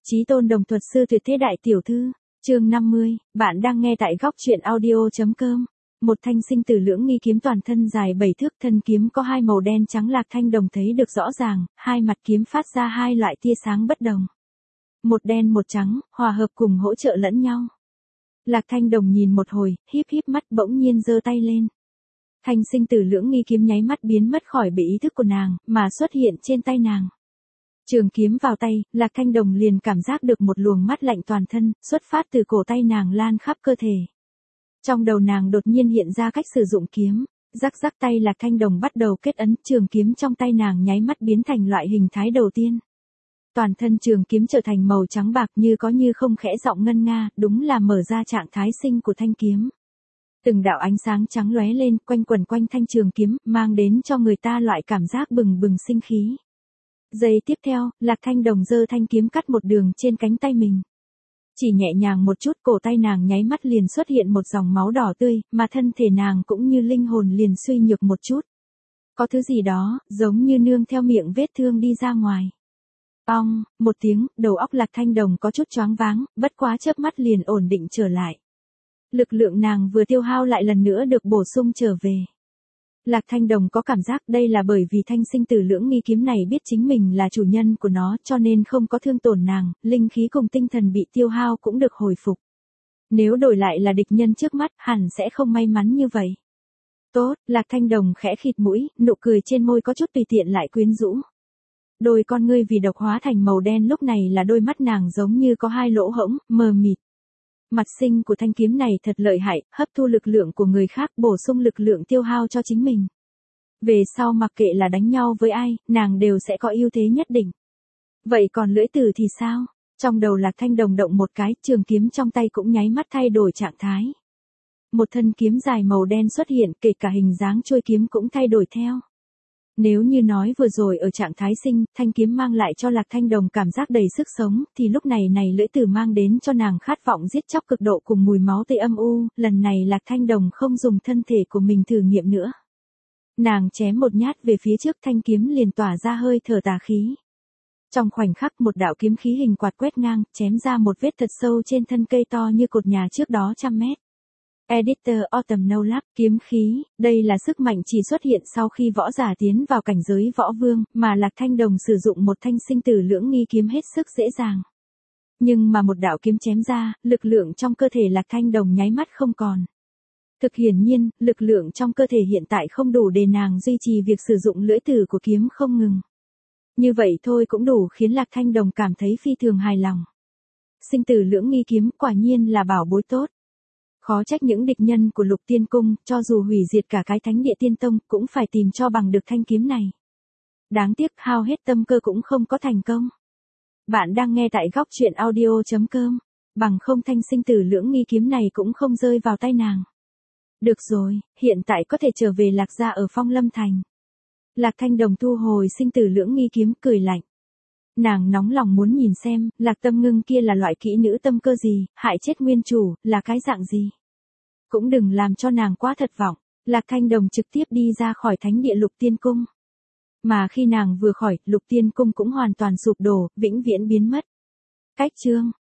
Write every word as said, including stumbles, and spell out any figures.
Chí tôn đồng thuật sư tuyệt thế đại tiểu thư, chương năm mươi, bạn đang nghe tại góc truyện audio.com. Một thanh sinh tử lưỡng nghi kiếm toàn thân dài bảy thước, thân kiếm có hai màu đen trắng. Lạc Thanh Đồng thấy được rõ ràng, hai mặt kiếm phát ra hai loại tia sáng bất đồng. Một đen một trắng, hòa hợp cùng hỗ trợ lẫn nhau. Lạc Thanh Đồng nhìn một hồi, híp híp mắt bỗng nhiên giơ tay lên. Thanh sinh tử lưỡng nghi kiếm nháy mắt biến mất khỏi bệ ý thức của nàng, mà xuất hiện trên tay nàng. Trường kiếm vào tay, Lạc Thanh Đồng liền cảm giác được một luồng mát lạnh toàn thân, xuất phát từ cổ tay nàng lan khắp cơ thể. Trong đầu nàng đột nhiên hiện ra cách sử dụng kiếm, rắc rắc tay Lạc Thanh Đồng bắt đầu kết ấn, trường kiếm trong tay nàng nháy mắt biến thành loại hình thái đầu tiên. Toàn thân trường kiếm trở thành màu trắng bạc như có như không, khẽ giọng ngân nga, đúng là mở ra trạng thái sinh của thanh kiếm. Từng đạo ánh sáng trắng lóe lên, quanh quẩn quanh thanh trường kiếm, mang đến cho người ta loại cảm giác bừng bừng sinh khí. Giây tiếp theo, Lạc Thanh Đồng giơ thanh kiếm cắt một đường trên cánh tay mình. Chỉ nhẹ nhàng một chút, cổ tay nàng nháy mắt liền xuất hiện một dòng máu đỏ tươi, mà thân thể nàng cũng như linh hồn liền suy nhược một chút. Có thứ gì đó, giống như nương theo miệng vết thương đi ra ngoài. Ong, một tiếng, đầu óc Lạc Thanh Đồng có chút choáng váng, bất quá chớp mắt liền ổn định trở lại. Lực lượng nàng vừa tiêu hao lại lần nữa được bổ sung trở về. Lạc Thanh Đồng có cảm giác đây là bởi vì thanh sinh tử lưỡng nghi kiếm này biết chính mình là chủ nhân của nó, cho nên không có thương tổn nàng, linh khí cùng tinh thần bị tiêu hao cũng được hồi phục. Nếu đổi lại là địch nhân trước mắt, hẳn sẽ không may mắn như vậy. Tốt, Lạc Thanh Đồng khẽ khịt mũi, nụ cười trên môi có chút tùy tiện lại quyến rũ. Đôi con ngươi vì độc hóa thành màu đen, lúc này là đôi mắt nàng giống như có hai lỗ hổng, mờ mịt. Mặt sinh của thanh kiếm này thật lợi hại, hấp thu lực lượng của người khác, bổ sung lực lượng tiêu hao cho chính mình. Về sau mặc kệ là đánh nhau với ai, nàng đều sẽ có ưu thế nhất định. Vậy còn lưỡi tử thì sao? Trong đầu Lạc Thanh Đồng động một cái, trường kiếm trong tay cũng nháy mắt thay đổi trạng thái. Một thân kiếm dài màu đen xuất hiện, kể cả hình dáng chuôi kiếm cũng thay đổi theo. Nếu như nói vừa rồi ở trạng thái sinh, thanh kiếm mang lại cho Lạc Thanh Đồng cảm giác đầy sức sống, thì lúc này này lưỡi tử mang đến cho nàng khát vọng giết chóc cực độ cùng mùi máu tươi âm u, lần này Lạc Thanh Đồng không dùng thân thể của mình thử nghiệm nữa. Nàng chém một nhát về phía trước, thanh kiếm liền tỏa ra hơi thở tà khí. Trong khoảnh khắc một đạo kiếm khí hình quạt quét ngang, chém ra một vết thật sâu trên thân cây to như cột nhà trước đó trăm mét. Editor Autumn No Lab, kiếm khí, đây là sức mạnh chỉ xuất hiện sau khi võ giả tiến vào cảnh giới võ vương, mà Lạc Thanh Đồng sử dụng một thanh sinh tử lưỡng nghi kiếm hết sức dễ dàng. Nhưng mà một đạo kiếm chém ra, lực lượng trong cơ thể Lạc Thanh Đồng nháy mắt không còn. Thực hiển nhiên, lực lượng trong cơ thể hiện tại không đủ để nàng duy trì việc sử dụng lưỡi tử của kiếm không ngừng. Như vậy thôi cũng đủ khiến Lạc Thanh Đồng cảm thấy phi thường hài lòng. Sinh tử lưỡng nghi kiếm quả nhiên là bảo bối tốt. Khó trách những địch nhân của Lục Tiên Cung, cho dù hủy diệt cả cái Thánh Địa Tiên Tông, cũng phải tìm cho bằng được thanh kiếm này. Đáng tiếc hao hết tâm cơ cũng không có thành công. Bạn đang nghe tại góc truyện audio.com, bằng không thanh sinh tử lưỡng nghi kiếm này cũng không rơi vào tay nàng. Được rồi, hiện tại có thể trở về Lạc gia ở Phong Lâm Thành. Lạc Thanh Đồng thu hồi sinh tử lưỡng nghi kiếm, cười lạnh. Nàng nóng lòng muốn nhìn xem, Lạc Tâm Ngưng kia là loại kỹ nữ tâm cơ gì, hại chết nguyên chủ, là cái dạng gì. Cũng đừng làm cho nàng quá thất vọng. Lạc Thanh Đồng trực tiếp đi ra khỏi Thánh Địa Lục Tiên Cung. Mà khi nàng vừa khỏi, Lục Tiên Cung cũng hoàn toàn sụp đổ, vĩnh viễn biến mất. Cách chương,